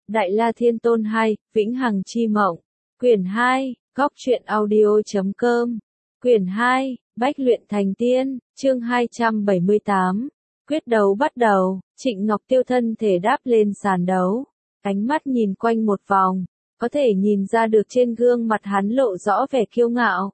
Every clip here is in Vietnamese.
Đại La Thiên Tôn 2, Vĩnh Hằng Chi Mộng. Quyển 2, Góc truyện audio.com. Quyển 2, Bách luyện thành tiên, chương 278. Quyết đấu bắt đầu, Trịnh Ngọc Tiêu thân thể đáp lên sàn đấu. Ánh mắt nhìn quanh một vòng, có thể nhìn ra được trên gương mặt hắn lộ rõ vẻ kiêu ngạo.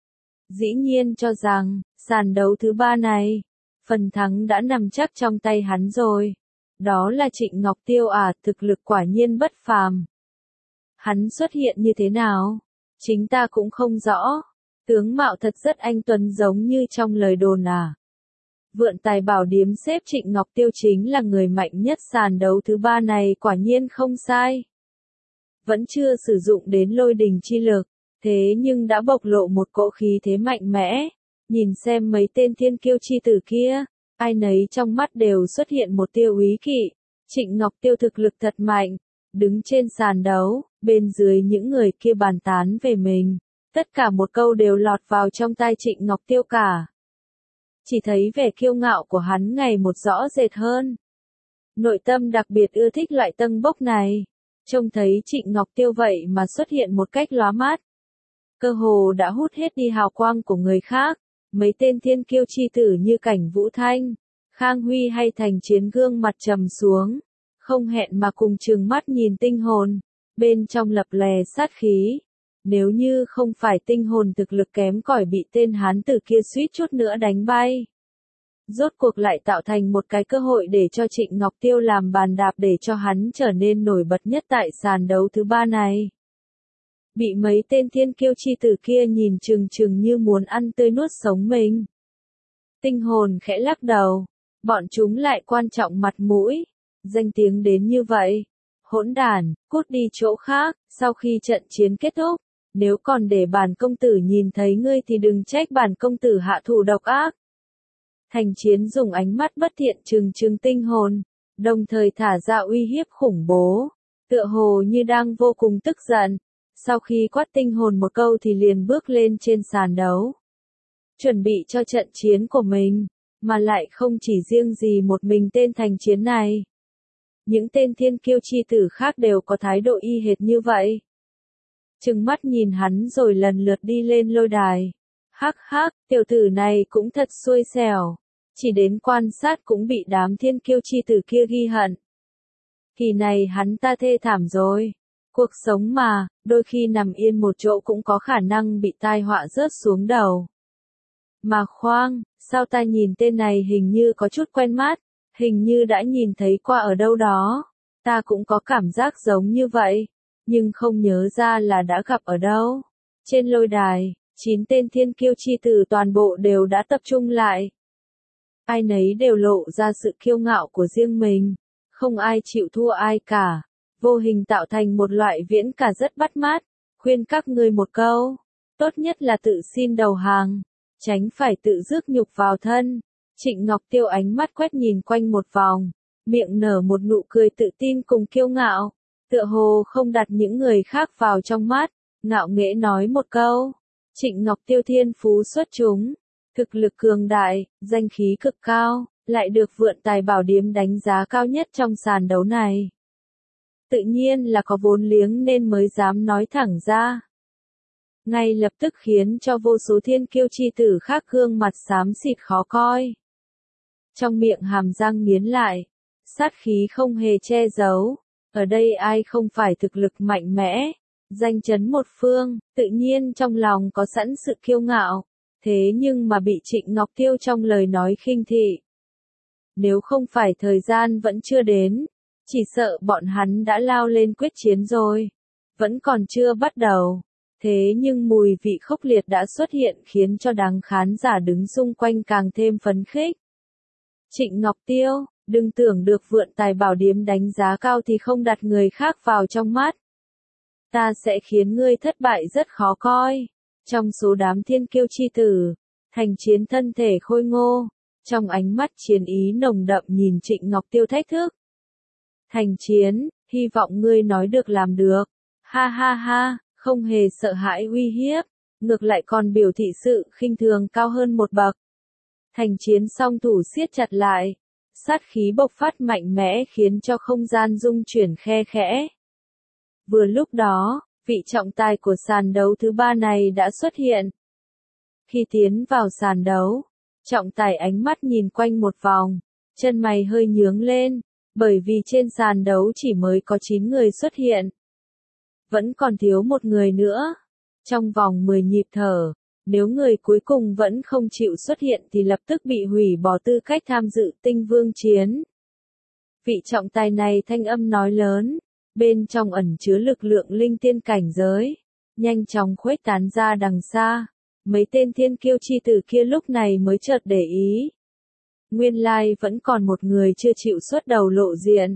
Dĩ nhiên cho rằng, sàn đấu thứ 3 này, phần thắng đã nằm chắc trong tay hắn rồi. Đó là Trịnh Ngọc Tiêu à, thực lực quả nhiên bất phàm. Hắn xuất hiện như thế nào? Chính ta cũng không rõ. Tướng mạo thật rất anh tuấn giống như trong lời đồn à. Vượn Tài Bảo Điếm xếp Trịnh Ngọc Tiêu chính là người mạnh nhất sàn đấu thứ 3 này, quả nhiên không sai. Vẫn chưa sử dụng đến lôi đình chi lực, thế nhưng đã bộc lộ một cỗ khí thế mạnh mẽ. Nhìn xem mấy tên thiên kiêu chi tử kia, ai nấy trong mắt đều xuất hiện một tia úy kỵ. Trịnh Ngọc Tiêu thực lực thật mạnh, đứng trên sàn đấu, bên dưới những người kia bàn tán về mình. Tất cả một câu đều lọt vào trong tai Trịnh Ngọc Tiêu cả. Chỉ thấy vẻ kiêu ngạo của hắn ngày một rõ rệt hơn. Nội tâm đặc biệt ưa thích loại tâng bốc này. Trông thấy Trịnh Ngọc Tiêu vậy mà xuất hiện một cách lóa mắt. Cơ hồ đã hút hết đi hào quang của người khác. Mấy tên thiên kiêu chi tử như Cảnh Vũ Thanh, Khang Huy hay Thành Chiến gương mặt trầm xuống. Không hẹn mà cùng trừng mắt nhìn tinh hồn. Bên trong lập lè sát khí. Nếu như không phải tinh hồn thực lực kém cỏi bị tên hán tử kia suýt chút nữa đánh bay. Rốt cuộc lại tạo thành một cái cơ hội để cho Trịnh Ngọc Tiêu làm bàn đạp để cho hắn trở nên nổi bật nhất tại sàn đấu thứ 3 này. Bị mấy tên thiên kiêu chi tử kia nhìn chừng chừng như muốn ăn tươi nuốt sống mình. Tinh hồn khẽ lắc đầu. Bọn chúng lại quan trọng mặt mũi. Danh tiếng đến như vậy. Hỗn đản, cút đi chỗ khác, sau khi trận chiến kết thúc. Nếu còn để bản công tử nhìn thấy ngươi thì đừng trách bản công tử hạ thủ độc ác. Thành Chiến dùng ánh mắt bất thiện trừng tinh hồn, đồng thời thả ra uy hiếp khủng bố, tựa hồ như đang vô cùng tức giận. Sau khi quát tinh hồn một câu thì liền bước lên trên sàn đấu. Chuẩn bị cho trận chiến của mình, mà lại không chỉ riêng gì một mình tên Thành Chiến này. Những tên thiên kiêu chi tử khác đều có thái độ y hệt như vậy. Trừng mắt nhìn hắn rồi lần lượt đi lên lôi đài. Hắc hắc, tiểu tử này cũng thật xui xẻo. Chỉ đến quan sát cũng bị đám thiên kiêu chi tử kia ghi hận. Kỳ này hắn ta thê thảm rồi. Cuộc sống mà, đôi khi nằm yên một chỗ cũng có khả năng bị tai họa rớt xuống đầu. Mà khoan, sao ta nhìn tên này hình như có chút quen mắt, hình như đã nhìn thấy qua ở đâu đó. Ta cũng có cảm giác giống như vậy, nhưng không nhớ ra là đã gặp ở đâu. Trên lôi đài, 9 tên thiên kiêu chi tử toàn bộ đều đã tập trung lại. Ai nấy đều lộ ra sự kiêu ngạo của riêng mình, không ai chịu thua ai cả. Vô hình tạo thành một loại viễn cả rất bắt mắt. Khuyên các ngươi một câu, tốt nhất là tự xin đầu hàng, tránh phải tự rước nhục vào thân. Trịnh Ngọc Tiêu ánh mắt quét nhìn quanh một vòng, miệng nở một nụ cười tự tin cùng kiêu ngạo, tựa hồ không đặt những người khác vào trong mắt, ngạo nghễ nói một câu. Trịnh Ngọc Tiêu thiên phú xuất chúng, thực lực cường đại, danh khí cực cao, lại được Vượn Tài Bảo Điếm đánh giá cao nhất trong sàn đấu này. Tự nhiên là có vốn liếng nên mới dám nói thẳng ra. Ngay lập tức khiến cho vô số thiên kiêu chi tử khác gương mặt xám xịt khó coi. Trong miệng hàm răng nghiến lại, sát khí không hề che giấu. Ở đây ai không phải thực lực mạnh mẽ, danh chấn một phương, tự nhiên trong lòng có sẵn sự kiêu ngạo. Thế nhưng mà bị Trịnh Ngọc Tiêu trong lời nói khinh thị. Nếu không phải thời gian vẫn chưa đến, chỉ sợ bọn hắn đã lao lên quyết chiến rồi. Vẫn còn chưa bắt đầu. Thế nhưng mùi vị khốc liệt đã xuất hiện khiến cho đám khán giả đứng xung quanh càng thêm phấn khích. Trịnh Ngọc Tiêu, đừng tưởng được Vượn Tài Bảo Điếm đánh giá cao thì không đặt người khác vào trong mắt. Ta sẽ khiến ngươi thất bại rất khó coi. Trong số đám thiên kiêu chi tử, Thành Chiến thân thể khôi ngô, trong ánh mắt chiến ý nồng đậm nhìn Trịnh Ngọc Tiêu thách thức. Thành Chiến, hy vọng ngươi nói được làm được. Ha ha ha, không hề sợ hãi uy hiếp, ngược lại còn biểu thị sự khinh thường cao hơn một bậc. Thành Chiến song thủ siết chặt lại, sát khí bộc phát mạnh mẽ khiến cho không gian rung chuyển khe khẽ. Vừa lúc đó, vị trọng tài của sàn đấu thứ 3 này đã xuất hiện. Khi tiến vào sàn đấu, trọng tài ánh mắt nhìn quanh một vòng, chân mày hơi nhướng lên, bởi vì trên sàn đấu chỉ mới có 9 người xuất hiện. Vẫn còn thiếu một người nữa. Trong vòng 10 nhịp thở, nếu người cuối cùng vẫn không chịu xuất hiện thì lập tức bị hủy bỏ tư cách tham dự tinh vương chiến. Vị trọng tài này thanh âm nói lớn, bên trong ẩn chứa lực lượng linh tiên cảnh giới, nhanh chóng khuếch tán ra đằng xa. Mấy tên thiên kiêu chi tử kia lúc này mới chợt để ý. Nguyên lai vẫn còn một người chưa chịu xuất đầu lộ diện.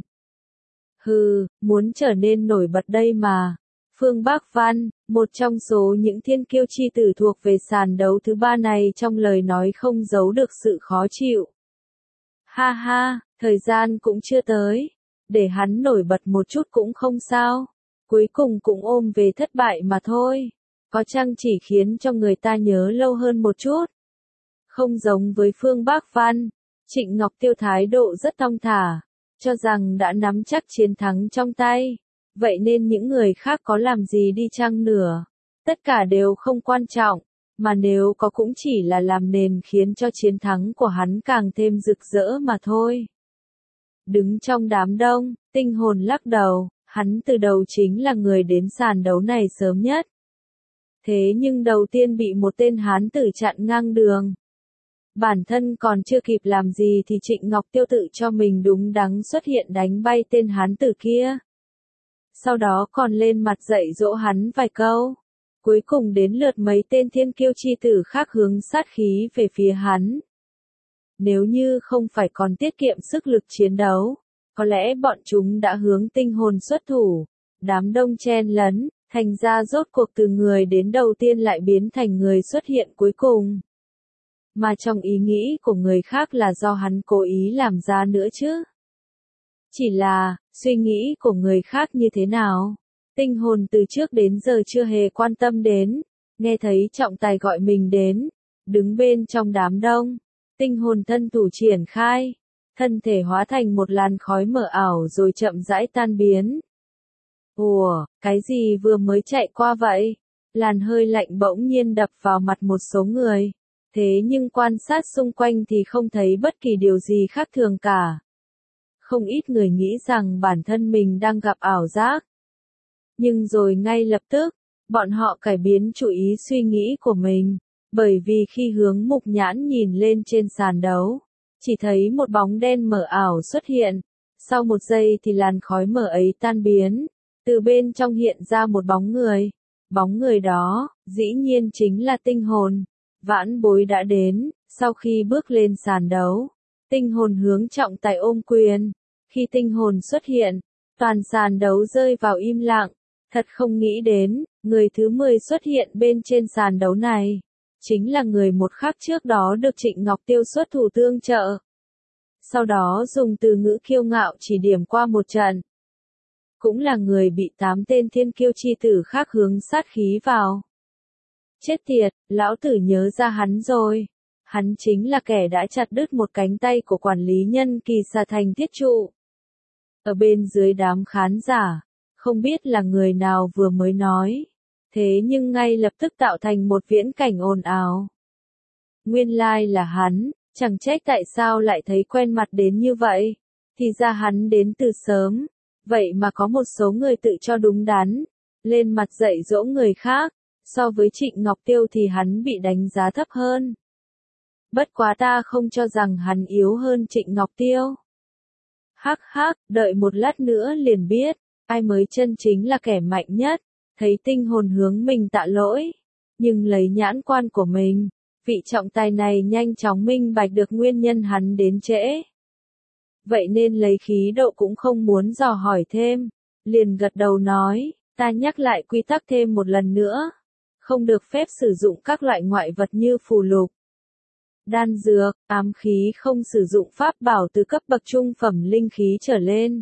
Hừ, muốn trở nên nổi bật đây mà. Phương Bắc Văn, một trong số những thiên kiêu chi tử thuộc về sàn đấu thứ 3 này trong lời nói không giấu được sự khó chịu. Ha ha, thời gian cũng chưa tới. Để hắn nổi bật một chút cũng không sao. Cuối cùng cũng ôm về thất bại mà thôi. Có chăng chỉ khiến cho người ta nhớ lâu hơn một chút. Không giống với Phương Bắc Văn, Trịnh Ngọc Tiêu thái độ rất thong thả, cho rằng đã nắm chắc chiến thắng trong tay. Vậy nên những người khác có làm gì đi chăng nữa, tất cả đều không quan trọng, mà nếu có cũng chỉ là làm nền khiến cho chiến thắng của hắn càng thêm rực rỡ mà thôi. Đứng trong đám đông, Tinh Hồn lắc đầu, hắn từ đầu chính là người đến sàn đấu này sớm nhất. Thế nhưng đầu tiên bị một tên hán tử chặn ngang đường. Bản thân còn chưa kịp làm gì thì Trịnh Ngọc Tiêu tự cho mình đúng đắn xuất hiện đánh bay tên hán tử kia. Sau đó còn lên mặt dạy dỗ hắn vài câu. Cuối cùng đến lượt mấy tên thiên kiêu chi tử khác hướng sát khí về phía hắn. Nếu như không phải còn tiết kiệm sức lực chiến đấu, có lẽ bọn chúng đã hướng Tinh Hồn xuất thủ. Đám đông chen lấn, thành ra rốt cuộc từ người đến đầu tiên lại biến thành người xuất hiện cuối cùng. Mà trong ý nghĩ của người khác là do hắn cố ý làm ra nữa chứ. Chỉ là, suy nghĩ của người khác như thế nào? Tinh Hồn từ trước đến giờ chưa hề quan tâm đến. Nghe thấy trọng tài gọi mình đến, đứng bên trong đám đông. Tinh Hồn thân thủ triển khai, thân thể hóa thành một làn khói mờ ảo rồi chậm rãi tan biến. Ủa, cái gì vừa mới chạy qua vậy? Làn hơi lạnh bỗng nhiên đập vào mặt một số người. Thế nhưng quan sát xung quanh thì không thấy bất kỳ điều gì khác thường cả. Không ít người nghĩ rằng bản thân mình đang gặp ảo giác. Nhưng rồi ngay lập tức, bọn họ cải biến chủ ý suy nghĩ của mình. Bởi vì khi hướng mục nhãn nhìn lên trên sàn đấu, chỉ thấy một bóng đen mờ ảo xuất hiện. Sau một giây thì làn khói mờ ấy tan biến. Từ bên trong hiện ra một bóng người. Bóng người đó, dĩ nhiên chính là Tinh Hồn. Vãn Bối đã đến. Sau khi bước lên sàn đấu, Tinh Hồn hướng trọng tài ôm quyền. Khi Tinh Hồn xuất hiện, toàn sàn đấu rơi vào im lặng. Thật không nghĩ đến, người thứ 10 xuất hiện bên trên sàn đấu này. Chính là người một khắc trước đó được Trịnh Ngọc Tiêu xuất thủ tương trợ. Sau đó dùng từ ngữ kiêu ngạo chỉ điểm qua một trận. Cũng là người bị 8 tên thiên kiêu chi tử khác hướng sát khí vào. Chết tiệt, lão tử nhớ ra hắn rồi. Hắn chính là kẻ đã chặt đứt một cánh tay của quản lý nhân Kỳ Xà Thành Thiết Trụ. Ở bên dưới đám khán giả, không biết là người nào vừa mới nói. Thế nhưng ngay lập tức tạo thành một viễn cảnh ồn ào. Nguyên lai là hắn, chẳng trách tại sao lại thấy quen mặt đến như vậy. Thì ra hắn đến từ sớm. Vậy mà có một số người tự cho đúng đắn, lên mặt dạy dỗ người khác. So với Trịnh Ngọc Tiêu thì hắn bị đánh giá thấp hơn. Bất quá ta không cho rằng hắn yếu hơn Trịnh Ngọc Tiêu. Hắc hắc, đợi một lát nữa liền biết, ai mới chân chính là kẻ mạnh nhất. Thấy Tinh Hồn hướng mình tạ lỗi, nhưng lấy nhãn quan của mình, vị trọng tài này nhanh chóng minh bạch được nguyên nhân hắn đến trễ. Vậy nên lấy khí độ cũng không muốn dò hỏi thêm, liền gật đầu nói, ta nhắc lại quy tắc thêm một lần nữa. Không được phép sử dụng các loại ngoại vật như phù lục, đan dược, ám khí, không sử dụng pháp bảo từ cấp bậc trung phẩm linh khí trở lên.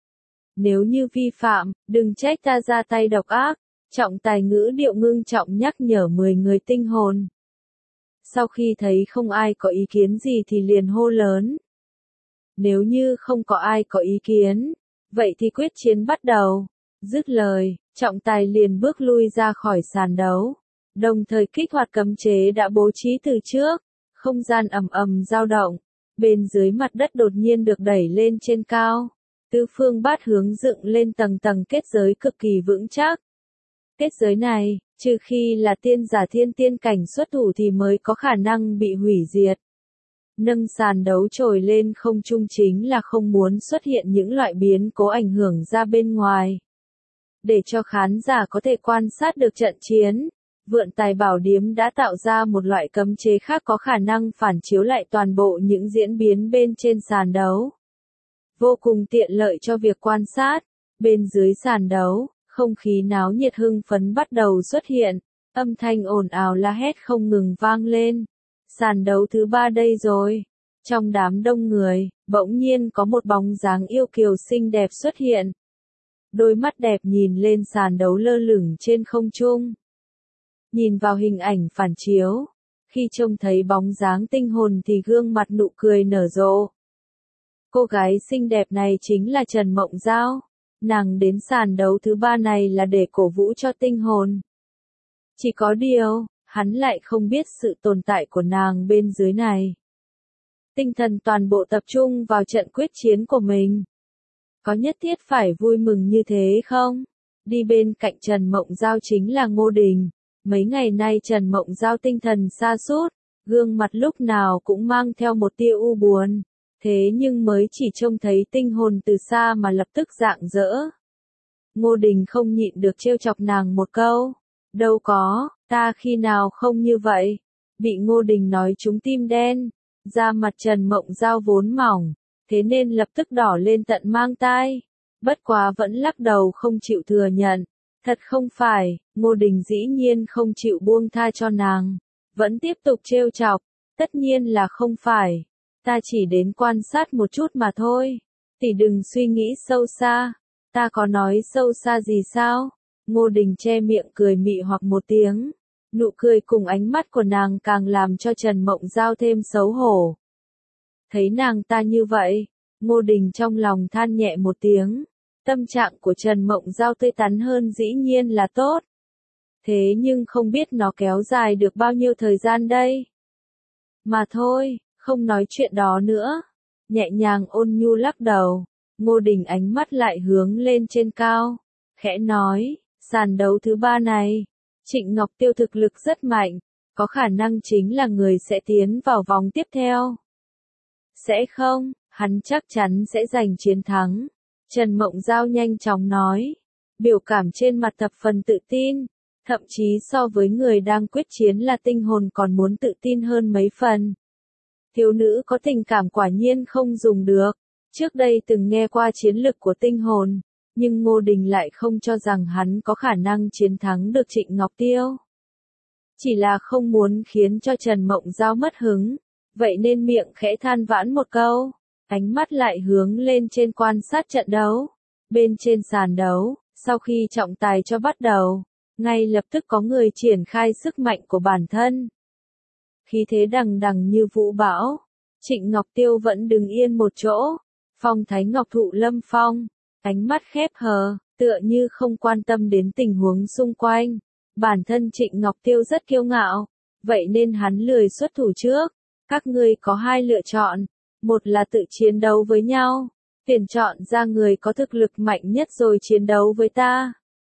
Nếu như vi phạm, đừng trách ta ra tay độc ác. Trọng tài ngữ điệu ngưng trọng nhắc nhở 10 người Tinh Hồn. Sau khi thấy không ai có ý kiến gì thì liền hô lớn. Nếu như không có ai có ý kiến, vậy thì quyết chiến bắt đầu. Dứt lời, trọng tài liền bước lui ra khỏi sàn đấu, đồng thời kích hoạt cấm chế đã bố trí từ trước. Không gian ầm ầm dao động, bên dưới mặt đất đột nhiên được đẩy lên trên cao. Tứ phương bát hướng dựng lên tầng tầng kết giới cực kỳ vững chắc. Kết giới này, trừ khi là tiên giả thiên tiên cảnh xuất thủ thì mới có khả năng bị hủy diệt. Nâng sàn đấu trồi lên không trung chính là không muốn xuất hiện những loại biến cố ảnh hưởng ra bên ngoài. Để cho khán giả có thể quan sát được trận chiến, Vượn Tài Bảo Điếm đã tạo ra một loại cấm chế khác có khả năng phản chiếu lại toàn bộ những diễn biến bên trên sàn đấu. Vô cùng tiện lợi cho việc quan sát. Bên dưới sàn đấu, không khí náo nhiệt hưng phấn bắt đầu xuất hiện, âm thanh ồn ào la hét không ngừng vang lên. Sàn đấu thứ 3 đây rồi. Trong đám đông người, bỗng nhiên có một bóng dáng yêu kiều xinh đẹp xuất hiện. Đôi mắt đẹp nhìn lên sàn đấu lơ lửng trên không trung. Nhìn vào hình ảnh phản chiếu, khi trông thấy bóng dáng tinh hồn thì gương mặt nụ cười nở rộ. Cô gái xinh đẹp này chính là Trần Mộng Giao. Nàng đến sàn đấu thứ 3 này là để cổ vũ cho tinh hồn. Chỉ có điều, hắn lại không biết sự tồn tại của nàng bên dưới này. Tinh thần toàn bộ tập trung vào trận quyết chiến của mình. Có nhất thiết phải vui mừng như thế không? Đi bên cạnh Trần Mộng Giao chính là Ngô Đình. Mấy ngày nay Trần Mộng Giao tinh thần sa sút, gương mặt lúc nào cũng mang theo một tia u buồn. Thế nhưng mới chỉ trông thấy tinh hồn từ xa mà lập tức rạng rỡ. Ngô Đình không nhịn được trêu chọc nàng một câu. Đâu có, ta khi nào không như vậy. Bị Ngô Đình nói trúng tim đen. Da mặt Trần Mộng Giao vốn mỏng, thế nên lập tức đỏ lên tận mang tai. Bất quá vẫn lắc đầu không chịu thừa nhận. Thật không phải, Ngô Đình dĩ nhiên không chịu buông tha cho nàng. Vẫn tiếp tục trêu chọc. Tất nhiên là không phải. Ta chỉ đến quan sát một chút mà thôi. Tỷ đừng suy nghĩ sâu xa. Ta có nói sâu xa gì sao? Ngô Đình che miệng cười mị hoặc một tiếng. Nụ cười cùng ánh mắt của nàng càng làm cho Trần Mộng Giao thêm xấu hổ. Thấy nàng ta như vậy, Ngô Đình trong lòng than nhẹ một tiếng. Tâm trạng của Trần Mộng Giao tươi tắn hơn dĩ nhiên là tốt. Thế nhưng không biết nó kéo dài được bao nhiêu thời gian đây. Mà thôi, không nói chuyện đó nữa. Nhẹ nhàng ôn nhu lắc đầu. Ngô Đình ánh mắt lại hướng lên trên cao. Khẽ nói, sàn đấu thứ 3 này. Trịnh Ngọc Tiêu thực lực rất mạnh. Có khả năng chính là người sẽ tiến vào vòng tiếp theo. Sẽ không, hắn chắc chắn sẽ giành chiến thắng. Trần Mộng Giao nhanh chóng nói. Biểu cảm trên mặt thập phần tự tin. Thậm chí so với người đang quyết chiến là tinh hồn còn muốn tự tin hơn mấy phần. Thiếu nữ có tình cảm quả nhiên không dùng được. Trước đây từng nghe qua chiến lực của tinh hồn, nhưng Ngô Đình lại không cho rằng hắn có khả năng chiến thắng được Trịnh Ngọc Tiêu. Chỉ là không muốn khiến cho Trần Mộng Giao mất hứng, vậy nên miệng khẽ than vãn một câu, ánh mắt lại hướng lên trên quan sát trận đấu. Bên trên sàn đấu, sau khi trọng tài cho bắt đầu, ngay lập tức có người triển khai sức mạnh của bản thân. Khí thế đằng đằng như vũ bão, Trịnh Ngọc Tiêu vẫn đứng yên một chỗ, phong thái ngọc thụ lâm phong, ánh mắt khép hờ, tựa như không quan tâm đến tình huống xung quanh. Bản thân Trịnh Ngọc Tiêu rất kiêu ngạo, vậy nên hắn lười xuất thủ trước. Các ngươi có hai lựa chọn, một là tự chiến đấu với nhau, tuyển chọn ra người có thực lực mạnh nhất rồi chiến đấu với ta.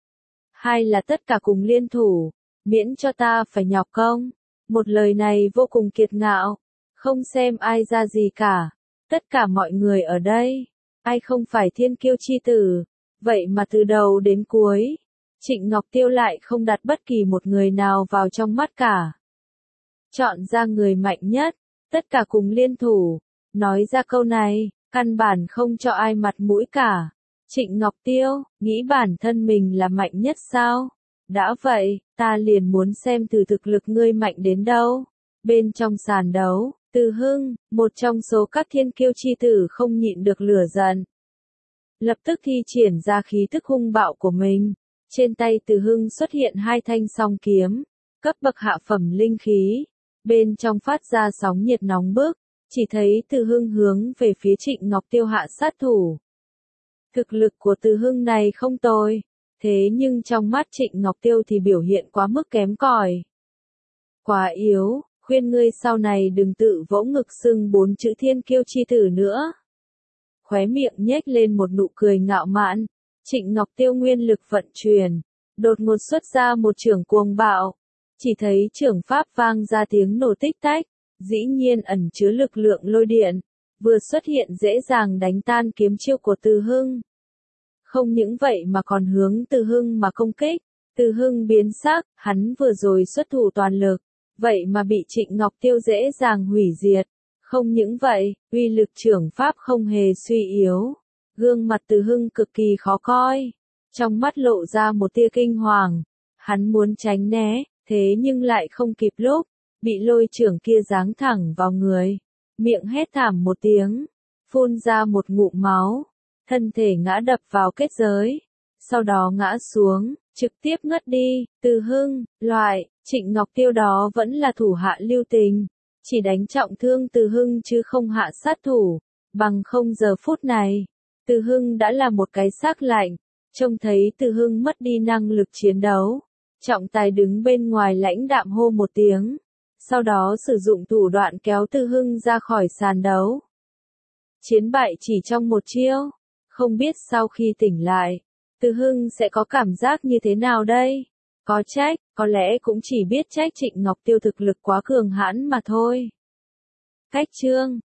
Hai là tất cả cùng liên thủ, miễn cho ta phải nhọc công. Một lời này vô cùng kiệt ngạo, không xem ai ra gì cả. Tất cả mọi người ở đây, ai không phải thiên kiêu chi tử, vậy mà từ đầu đến cuối, Trịnh Ngọc Tiêu lại không đặt bất kỳ một người nào vào trong mắt cả. Chọn ra người mạnh nhất, tất cả cùng liên thủ, nói ra câu này, căn bản không cho ai mặt mũi cả. Trịnh Ngọc Tiêu, nghĩ bản thân mình là mạnh nhất sao? Đã vậy, ta liền muốn xem thử thực lực ngươi mạnh đến đâu. Bên trong sàn đấu, Từ Hưng, một trong số các thiên kiêu chi tử không nhịn được lửa giận. Lập tức thi triển ra khí thức hung bạo của mình. Trên tay Từ Hưng xuất hiện hai thanh song kiếm, cấp bậc hạ phẩm linh khí. Bên trong phát ra sóng nhiệt nóng bức, chỉ thấy Từ Hưng hướng về phía Trịnh Ngọc Tiêu hạ sát thủ. Thực lực của Từ Hưng này không tồi, Thế nhưng trong mắt Trịnh Ngọc Tiêu thì biểu hiện quá mức kém cỏi. Quá yếu, khuyên ngươi sau này đừng tự vỗ ngực xưng 4 chữ thiên kiêu chi tử nữa. Khóe miệng nhếch lên một nụ cười ngạo mạn, Trịnh Ngọc Tiêu nguyên lực vận chuyển, đột ngột xuất ra một chưởng cuồng bạo. Chỉ thấy chưởng pháp vang ra tiếng nổ tích tách, dĩ nhiên ẩn chứa lực lượng lôi điện, vừa xuất hiện dễ dàng đánh tan kiếm chiêu của Từ Hưng. Không những vậy mà còn hướng Từ Hưng mà công kích, Từ Hưng biến sắc, hắn vừa rồi xuất thủ toàn lực, vậy mà bị Trịnh Ngọc Tiêu dễ dàng hủy diệt. Không những vậy, uy lực chưởng pháp không hề suy yếu, gương mặt Từ Hưng cực kỳ khó coi, trong mắt lộ ra một tia kinh hoàng, hắn muốn tránh né, thế nhưng lại không kịp lúc, bị lôi chưởng kia giáng thẳng vào người, miệng hét thảm một tiếng, phun ra một ngụm máu, thân thể ngã đập vào kết giới, sau đó ngã xuống, trực tiếp ngất đi. Từ Hưng, Trịnh Ngọc Tiêu đó vẫn là thủ hạ lưu tình, chỉ đánh trọng thương Từ Hưng chứ không hạ sát thủ, bằng không giờ phút này, Từ Hưng đã là một cái xác lạnh, trông thấy Từ Hưng mất đi năng lực chiến đấu, trọng tài đứng bên ngoài lãnh đạm hô một tiếng, sau đó sử dụng thủ đoạn kéo Từ Hưng ra khỏi sàn đấu. Chiến bại chỉ trong một chiêu, không biết sau khi tỉnh lại, Từ Hưng sẽ có cảm giác như thế nào đây? Có trách, có lẽ cũng chỉ biết trách Trịnh Ngọc Tiêu thực lực quá cường hãn mà thôi. Cách chương